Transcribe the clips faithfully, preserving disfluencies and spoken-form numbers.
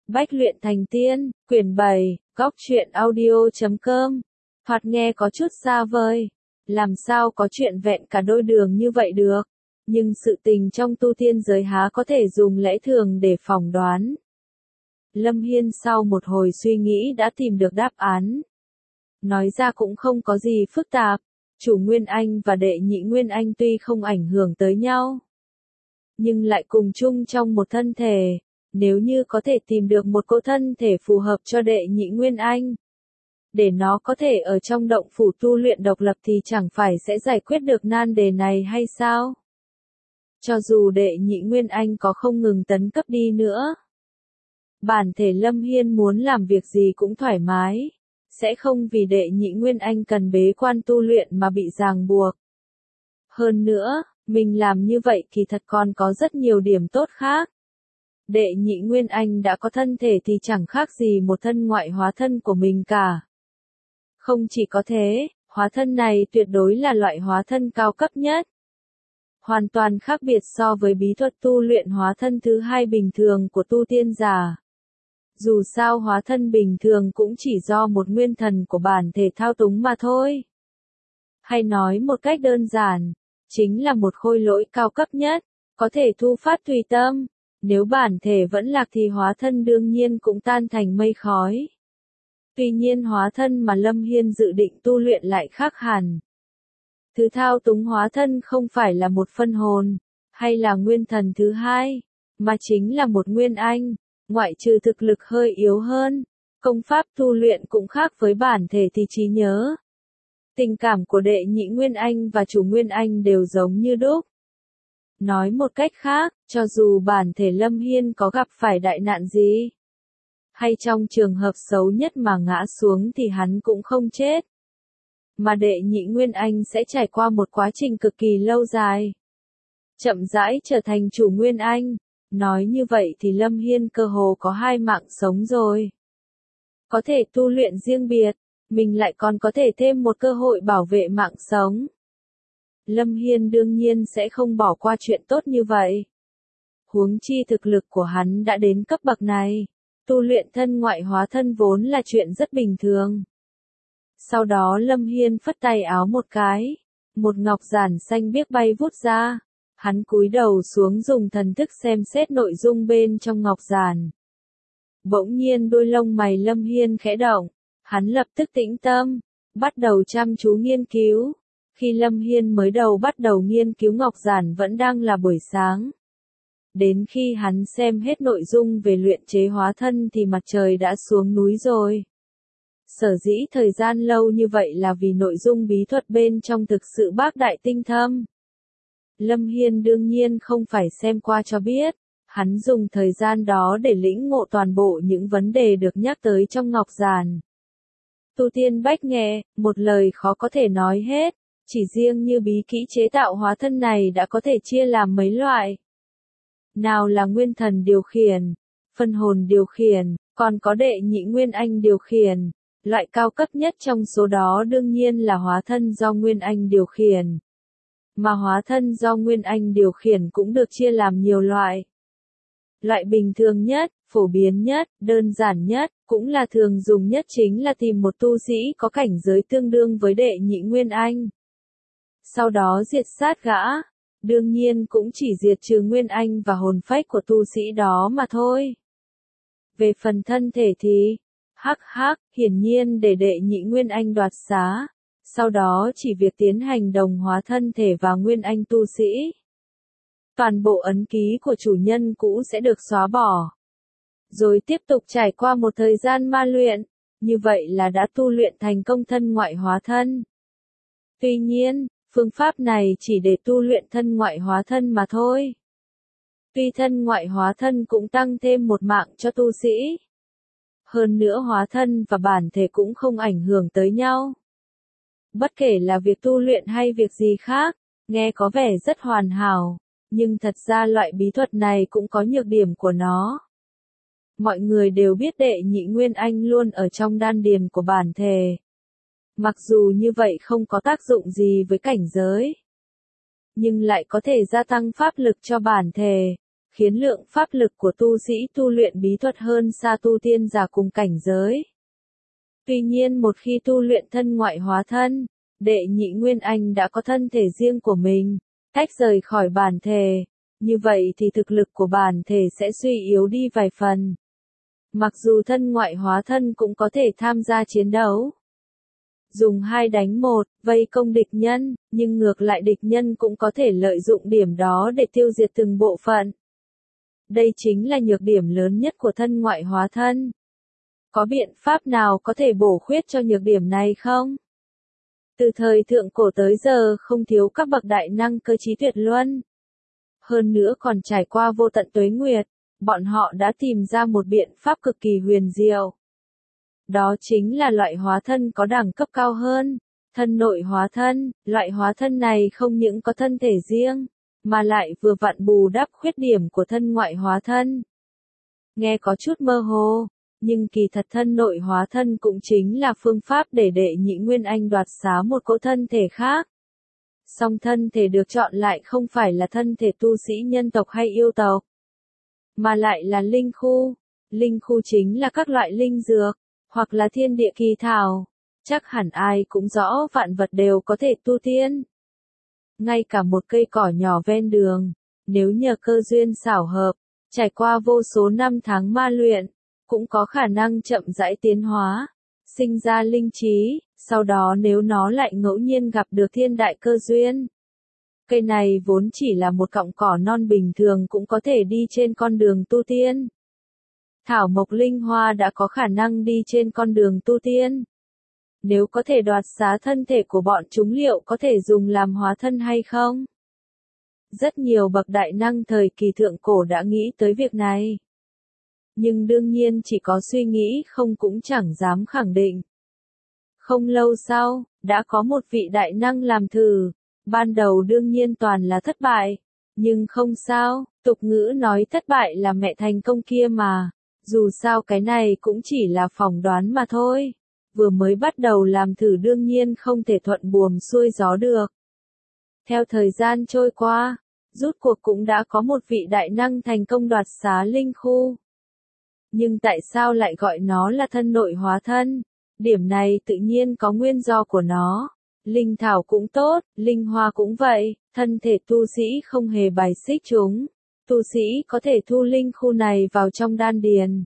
Bách luyện thành tiên, quyển bảy, góc truyện audio chấm com. Thoạt nghe có chút xa vời. Làm sao có chuyện vẹn cả đôi đường như vậy được. Nhưng sự tình trong tu tiên giới há có thể dùng lẽ thường để phỏng đoán. Lâm Hiên sau một hồi suy nghĩ đã tìm được đáp án. Nói ra cũng không có gì phức tạp. Chủ Nguyên Anh và đệ nhị Nguyên Anh tuy không ảnh hưởng tới nhau, nhưng lại cùng chung trong một thân thể. Nếu như có thể tìm được một cỗ thân thể phù hợp cho đệ nhị Nguyên Anh, để nó có thể ở trong động phủ tu luyện độc lập thì chẳng phải sẽ giải quyết được nan đề này hay sao? Cho dù đệ nhị Nguyên Anh có không ngừng tấn cấp đi nữa, bản thể Lâm Hiên muốn làm việc gì cũng thoải mái, sẽ không vì đệ nhị Nguyên Anh cần bế quan tu luyện mà bị ràng buộc. Hơn nữa, mình làm như vậy kỳ thật còn có rất nhiều điểm tốt khác. Đệ nhị Nguyên Anh đã có thân thể thì chẳng khác gì một thân ngoại hóa thân của mình cả. Không chỉ có thế, hóa thân này tuyệt đối là loại hóa thân cao cấp nhất. Hoàn toàn khác biệt so với bí thuật tu luyện hóa thân thứ hai bình thường của tu tiên giả. Dù sao hóa thân bình thường cũng chỉ do một nguyên thần của bản thể thao túng mà thôi. Hay nói một cách đơn giản, chính là một khôi lỗi cao cấp nhất, có thể thu phát tùy tâm. Nếu bản thể vẫn lạc thì hóa thân đương nhiên cũng tan thành mây khói. Tuy nhiên hóa thân mà Lâm Hiên dự định tu luyện lại khác hẳn. Thứ thao túng hóa thân không phải là một phân hồn, hay là nguyên thần thứ hai, mà chính là một nguyên anh, ngoại trừ thực lực hơi yếu hơn. Công pháp tu luyện cũng khác với bản thể thì trí nhớ. Tình cảm của đệ nhị Nguyên Anh và chủ Nguyên Anh đều giống như đúc. Nói một cách khác, cho dù bản thể Lâm Hiên có gặp phải đại nạn gì, hay trong trường hợp xấu nhất mà ngã xuống thì hắn cũng không chết. Mà đệ nhị Nguyên Anh sẽ trải qua một quá trình cực kỳ lâu dài, chậm rãi trở thành chủ Nguyên Anh. Nói như vậy thì Lâm Hiên cơ hồ có hai mạng sống rồi. Có thể tu luyện riêng biệt, mình lại còn có thể thêm một cơ hội bảo vệ mạng sống. Lâm Hiên đương nhiên sẽ không bỏ qua chuyện tốt như vậy. Huống chi thực lực của hắn đã đến cấp bậc này, tu luyện thân ngoại hóa thân vốn là chuyện rất bình thường. Sau đó Lâm Hiên phất tay áo một cái, một ngọc giản xanh biếc bay vút ra, hắn cúi đầu xuống dùng thần thức xem xét nội dung bên trong ngọc giản. Bỗng nhiên đôi lông mày Lâm Hiên khẽ động, hắn lập tức tĩnh tâm, bắt đầu chăm chú nghiên cứu. Khi Lâm Hiên mới đầu bắt đầu nghiên cứu ngọc giản vẫn đang là buổi sáng. Đến khi hắn xem hết nội dung về luyện chế hóa thân thì mặt trời đã xuống núi rồi. Sở dĩ thời gian lâu như vậy là vì nội dung bí thuật bên trong thực sự bác đại tinh thâm. Lâm Hiên đương nhiên không phải xem qua cho biết, hắn dùng thời gian đó để lĩnh ngộ toàn bộ những vấn đề được nhắc tới trong ngọc giản. Tu tiên bách nghệ, một lời khó có thể nói hết. Chỉ riêng như bí kỹ chế tạo hóa thân này đã có thể chia làm mấy loại. Nào là nguyên thần điều khiển, phân hồn điều khiển, còn có đệ nhị Nguyên Anh điều khiển. Loại cao cấp nhất trong số đó đương nhiên là hóa thân do Nguyên Anh điều khiển. Mà hóa thân do Nguyên Anh điều khiển cũng được chia làm nhiều loại. Loại bình thường nhất, phổ biến nhất, đơn giản nhất, cũng là thường dùng nhất chính là tìm một tu sĩ có cảnh giới tương đương với đệ nhị Nguyên Anh. Sau đó diệt sát gã, đương nhiên cũng chỉ diệt trừ Nguyên Anh và hồn phách của tu sĩ đó mà thôi. Về phần thân thể thì, hắc hắc, hiển nhiên để đệ nhị Nguyên Anh đoạt xá, sau đó chỉ việc tiến hành đồng hóa thân thể và Nguyên Anh tu sĩ. Toàn bộ ấn ký của chủ nhân cũ sẽ được xóa bỏ. Rồi tiếp tục trải qua một thời gian ma luyện, như vậy là đã tu luyện thành công thân ngoại hóa thân. Tuy nhiên, phương pháp này chỉ để tu luyện thân ngoại hóa thân mà thôi. Tuy thân ngoại hóa thân cũng tăng thêm một mạng cho tu sĩ. Hơn nữa hóa thân và bản thể cũng không ảnh hưởng tới nhau. Bất kể là việc tu luyện hay việc gì khác, nghe có vẻ rất hoàn hảo, nhưng thật ra loại bí thuật này cũng có nhược điểm của nó. Mọi người đều biết đệ nhị Nguyên Anh luôn ở trong đan điền của bản thể. Mặc dù như vậy không có tác dụng gì với cảnh giới, nhưng lại có thể gia tăng pháp lực cho bản thể, khiến lượng pháp lực của tu sĩ tu luyện bí thuật hơn xa tu tiên giả cùng cảnh giới. Tuy nhiên một khi tu luyện thân ngoại hóa thân, Đệ Nhị Nguyên Anh đã có thân thể riêng của mình, tách rời khỏi bản thể, như vậy thì thực lực của bản thể sẽ suy yếu đi vài phần. Mặc dù thân ngoại hóa thân cũng có thể tham gia chiến đấu, dùng hai đánh một, vây công địch nhân, nhưng ngược lại địch nhân cũng có thể lợi dụng điểm đó để tiêu diệt từng bộ phận. Đây chính là nhược điểm lớn nhất của thân ngoại hóa thân. Có biện pháp nào có thể bổ khuyết cho nhược điểm này không? Từ thời thượng cổ tới giờ không thiếu các bậc đại năng cơ trí tuyệt luân. Hơn nữa còn trải qua vô tận tuế nguyệt, bọn họ đã tìm ra một biện pháp cực kỳ huyền diệu. Đó chính là loại hóa thân có đẳng cấp cao hơn, thân nội hóa thân. Loại hóa thân này không những có thân thể riêng, mà lại vừa vặn bù đắp khuyết điểm của thân ngoại hóa thân. Nghe có chút mơ hồ, nhưng kỳ thật thân nội hóa thân cũng chính là phương pháp để Đệ Nhị Nguyên Anh đoạt xá một cỗ thân thể khác. Song thân thể được chọn lại không phải là thân thể tu sĩ nhân tộc hay yêu tộc, mà lại là linh khu. Linh khu chính là các loại linh dược, hoặc là thiên địa kỳ thảo. Chắc hẳn ai cũng rõ vạn vật đều có thể tu tiên. Ngay cả một cây cỏ nhỏ ven đường, nếu nhờ cơ duyên xảo hợp, trải qua vô số năm tháng ma luyện, cũng có khả năng chậm rãi tiến hóa, sinh ra linh trí, sau đó nếu nó lại ngẫu nhiên gặp được thiên đại cơ duyên. Cây này vốn chỉ là một cọng cỏ non bình thường cũng có thể đi trên con đường tu tiên. Thảo mộc linh hoa đã có khả năng đi trên con đường tu tiên. Nếu có thể đoạt xá thân thể của bọn chúng liệu có thể dùng làm hóa thân hay không? Rất nhiều bậc đại năng thời kỳ thượng cổ đã nghĩ tới việc này. Nhưng đương nhiên chỉ có suy nghĩ không cũng chẳng dám khẳng định. Không lâu sau, đã có một vị đại năng làm thử. Ban đầu đương nhiên toàn là thất bại. Nhưng không sao, tục ngữ nói thất bại là mẹ thành công kia mà. Dù sao cái này cũng chỉ là phỏng đoán mà thôi. Vừa mới bắt đầu làm thử đương nhiên không thể thuận buồm xuôi gió được. Theo thời gian trôi qua, rút cuộc cũng đã có một vị đại năng thành công đoạt xá linh khu. Nhưng tại sao lại gọi nó là thân nội hóa thân? Điểm này tự nhiên có nguyên do của nó. Linh thảo cũng tốt, linh hoa cũng vậy, thân thể tu sĩ không hề bài xích chúng. Tu sĩ có thể thu linh khu này vào trong đan điền.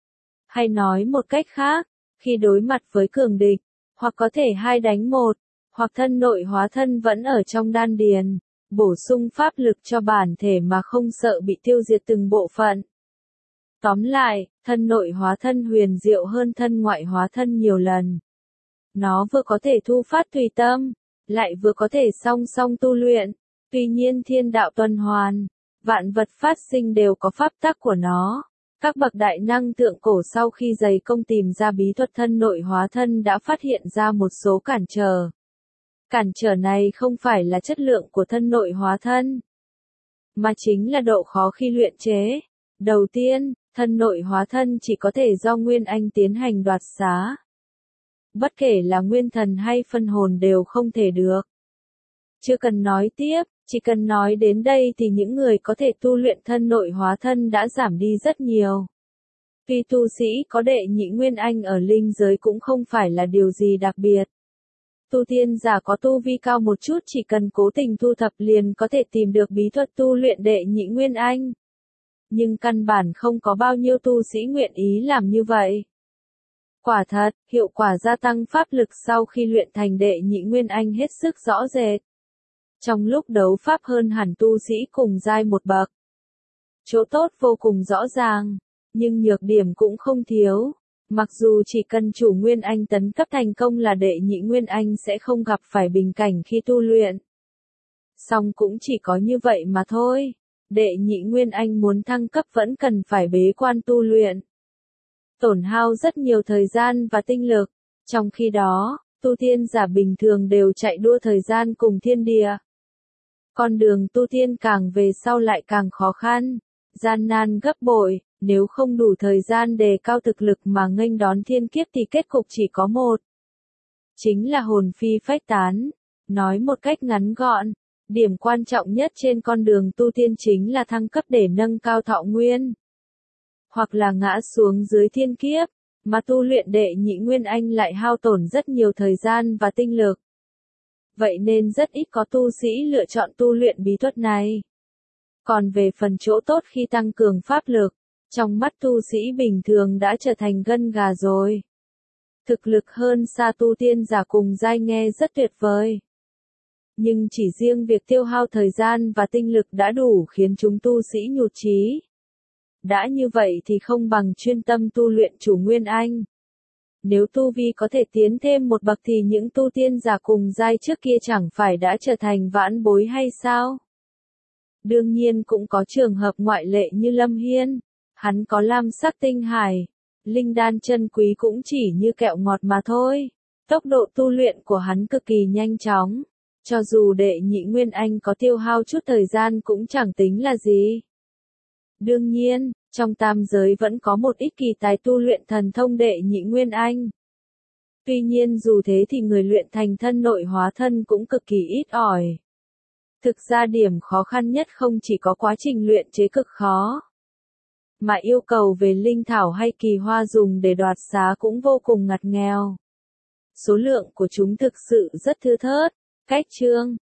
Hay nói một cách khác, khi đối mặt với cường địch, hoặc có thể hai đánh một, hoặc thân nội hóa thân vẫn ở trong đan điền, bổ sung pháp lực cho bản thể mà không sợ bị tiêu diệt từng bộ phận. Tóm lại, thân nội hóa thân huyền diệu hơn thân ngoại hóa thân nhiều lần. Nó vừa có thể thu phát tùy tâm, lại vừa có thể song song tu luyện. Tuy nhiên thiên đạo tuần hoàn, vạn vật phát sinh đều có pháp tắc của nó. Các bậc đại năng thượng cổ sau khi dày công tìm ra bí thuật thân nội hóa thân đã phát hiện ra một số cản trở. Cản trở này không phải là chất lượng của thân nội hóa thân, mà chính là độ khó khi luyện chế. Đầu tiên, thân nội hóa thân chỉ có thể do Nguyên Anh tiến hành đoạt xá. Bất kể là nguyên thần hay phân hồn đều không thể được. Chưa cần nói tiếp, chỉ cần nói đến đây thì những người có thể tu luyện thân nội hóa thân đã giảm đi rất nhiều. Tuy tu sĩ có Đệ Nhị Nguyên Anh ở linh giới cũng không phải là điều gì đặc biệt. Tu tiên giả có tu vi cao một chút chỉ cần cố tình thu thập liền có thể tìm được bí thuật tu luyện Đệ Nhị Nguyên Anh. Nhưng căn bản không có bao nhiêu tu sĩ nguyện ý làm như vậy. Quả thật, hiệu quả gia tăng pháp lực sau khi luyện thành Đệ Nhị Nguyên Anh hết sức rõ rệt. Trong lúc đấu pháp hơn hẳn tu sĩ cùng giai một bậc. Chỗ tốt vô cùng rõ ràng, nhưng nhược điểm cũng không thiếu. Mặc dù chỉ cần chủ Nguyên Anh tấn cấp thành công là Đệ Nhị Nguyên Anh sẽ không gặp phải bình cảnh khi tu luyện. Song cũng chỉ có như vậy mà thôi. Đệ Nhị Nguyên Anh muốn thăng cấp vẫn cần phải bế quan tu luyện. Tổn hao rất nhiều thời gian và tinh lực. Trong khi đó, tu tiên giả bình thường đều chạy đua thời gian cùng thiên địa. Con đường tu tiên càng về sau lại càng khó khăn, gian nan gấp bội, nếu không đủ thời gian đề cao thực lực mà nghênh đón thiên kiếp thì kết cục chỉ có một. Chính là hồn phi phách tán. Nói một cách ngắn gọn, Điểm quan trọng nhất trên con đường tu tiên chính là thăng cấp để nâng cao thọ nguyên, hoặc là ngã xuống dưới thiên kiếp, mà tu luyện đệ nhị nguyên anh lại hao tổn rất nhiều thời gian và tinh lực. Vậy nên rất ít có tu sĩ lựa chọn tu luyện bí thuật này. Còn về phần chỗ tốt khi tăng cường pháp lực, trong mắt tu sĩ bình thường đã trở thành gân gà rồi. Thực lực hơn xa tu tiên giả cùng giai nghe rất tuyệt vời. Nhưng chỉ riêng việc tiêu hao thời gian và tinh lực đã đủ khiến chúng tu sĩ nhụt chí. Đã như vậy thì không bằng chuyên tâm tu luyện chủ nguyên anh. Nếu tu vi có thể tiến thêm một bậc thì những tu tiên giả cùng giai trước kia chẳng phải đã trở thành vãn bối hay sao? Đương nhiên cũng có trường hợp ngoại lệ như Lâm Hiên. Hắn có lam sắc tinh hải. Linh đan chân quý cũng chỉ như kẹo ngọt mà thôi. Tốc độ tu luyện của hắn cực kỳ nhanh chóng. Cho dù đệ nhị nguyên anh có tiêu hao chút thời gian cũng chẳng tính là gì. Đương nhiên, trong tam giới vẫn có một ít kỳ tài tu luyện thần thông đệ nhị nguyên anh. Tuy nhiên dù thế thì người luyện thành thân nội hóa thân cũng cực kỳ ít ỏi. Thực ra điểm khó khăn nhất không chỉ có quá trình luyện chế cực khó, mà yêu cầu về linh thảo hay kỳ hoa dùng để đoạt xá cũng vô cùng ngặt nghèo. Số lượng của chúng thực sự rất thưa thớt. Cách chương